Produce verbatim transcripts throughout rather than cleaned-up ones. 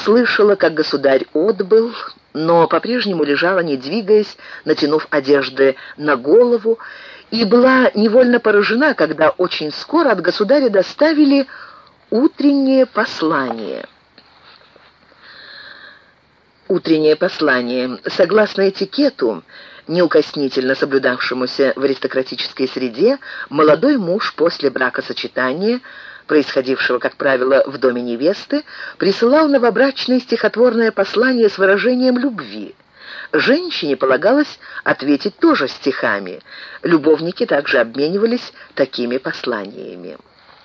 слышала, как государь отбыл, но по-прежнему лежала, не двигаясь, натянув одежды на голову, и была невольно поражена, когда очень скоро от государя доставили утреннее послание. Утреннее послание. Согласно этикету, неукоснительно соблюдавшемуся в аристократической среде, молодой муж после бракосочетания, происходившего, как правило, в доме невесты, присылал новобрачное стихотворное послание с выражением любви. Женщине полагалось ответить тоже стихами. Любовники также обменивались такими посланиями.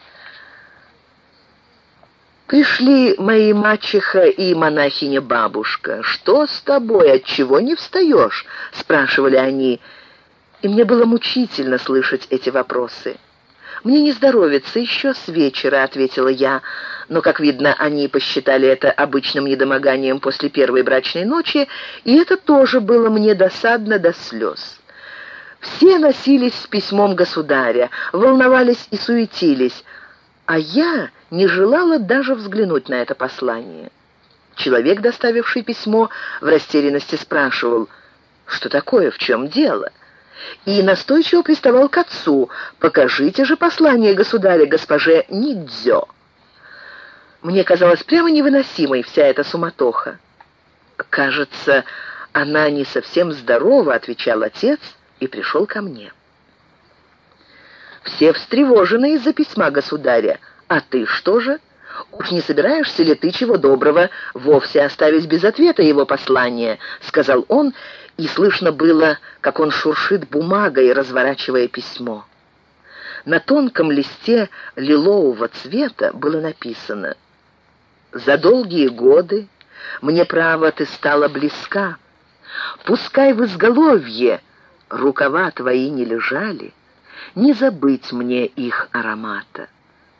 «Пришли мои мачеха и монахиня-бабушка. Что с тобой? Отчего не встаешь?» — спрашивали они. И мне было мучительно слышать эти вопросы. «Мне не здоровится еще с вечера», — ответила я, но, как видно, они посчитали это обычным недомоганием после первой брачной ночи, и это тоже было мне досадно до слез. Все носились с письмом государя, волновались и суетились, а я не желала даже взглянуть на это послание. Человек, доставивший письмо, в растерянности спрашивал: «Что такое? В чем дело?» И настойчиво приставал к отцу: «Покажите же послание государя госпоже Нидзё». Мне казалось прямо невыносимой вся эта суматоха. «Кажется, она не совсем здорова», — отвечал отец и пришел ко мне. «Все встревожены из-за письма государя. А ты что же? Уж не собираешься ли ты, чего доброго, вовсе оставить без ответа его послание?» — сказал он, и слышно было, как он шуршит бумагой, разворачивая письмо. На тонком листе лилового цвета было написано: «За долгие годы мне, право, ты стала близка. Пускай в изголовье рукава твои не лежали, не забыть мне их аромата».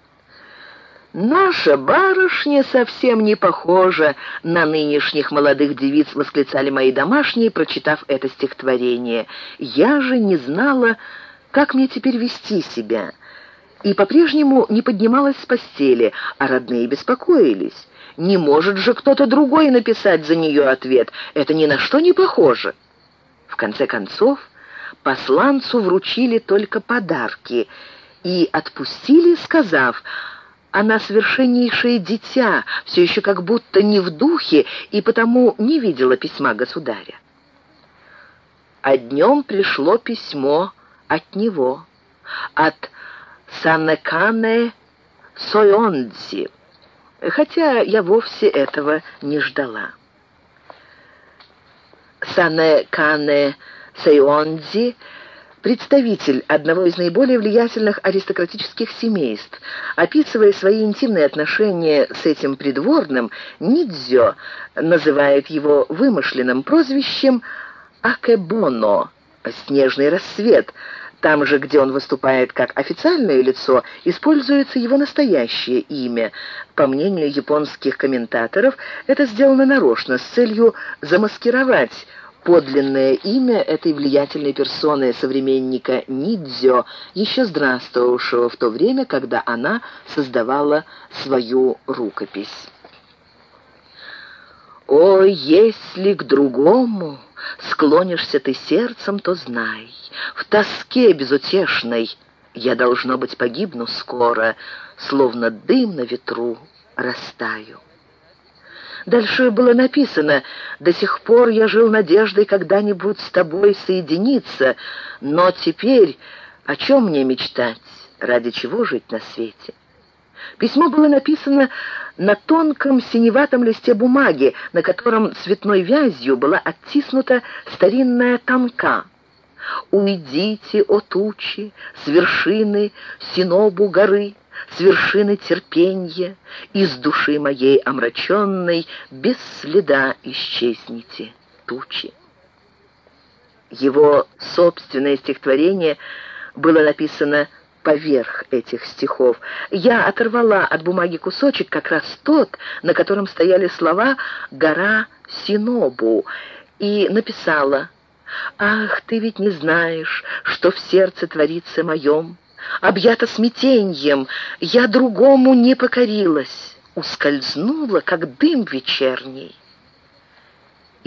«Наша барышня совсем не похожа на нынешних молодых девиц», — восклицали мои домашние, прочитав это стихотворение. «Я же не знала, как мне теперь вести себя, и по-прежнему не поднималась с постели, а родные беспокоились. Не может же кто-то другой написать за нее ответ, это ни на что не похоже». В конце концов, посланцу вручили только подарки и отпустили, сказав: «Она совершеннейшее дитя, все еще как будто не в духе, и потому не видела письма государя». А днем пришло письмо от него, от Санекане Сойондзи, хотя я вовсе этого не ждала. Санекане Сойондзи — представитель одного из наиболее влиятельных аристократических семейств. Описывая свои интимные отношения с этим придворным, Нидзё называет его вымышленным прозвищем Акебоно — «снежный рассвет». Там же, где он выступает как официальное лицо, используется его настоящее имя. По мнению японских комментаторов, это сделано нарочно, с целью замаскировать подлинное имя этой влиятельной персоны, современника Нидзё, еще здравствовавшего в то время, когда она создавала свою рукопись. «О, если к другому склонишься ты сердцем, то знай, в тоске безутешной я, должно быть, погибну скоро, словно дым на ветру растаю». Дальше было написано: «До сих пор я жил надеждой когда-нибудь с тобой соединиться, но теперь о чем мне мечтать, ради чего жить на свете?» Письмо было написано на тонком синеватом листе бумаги, на котором цветной вязью была оттиснута старинная танка. «Уйдите, о тучи, с вершины Синобу горы, с вершины терпенья, из души моей омраченной без следа исчезните, тучи». Его собственное стихотворение было написано поверх этих стихов. Я оторвала от бумаги кусочек, как раз тот, на котором стояли слова «гора Синобу», и написала: «Ах, ты ведь не знаешь, что в сердце творится моем. Объята смятеньем, я другому не покорилась. ускользнула, как дым вечерний.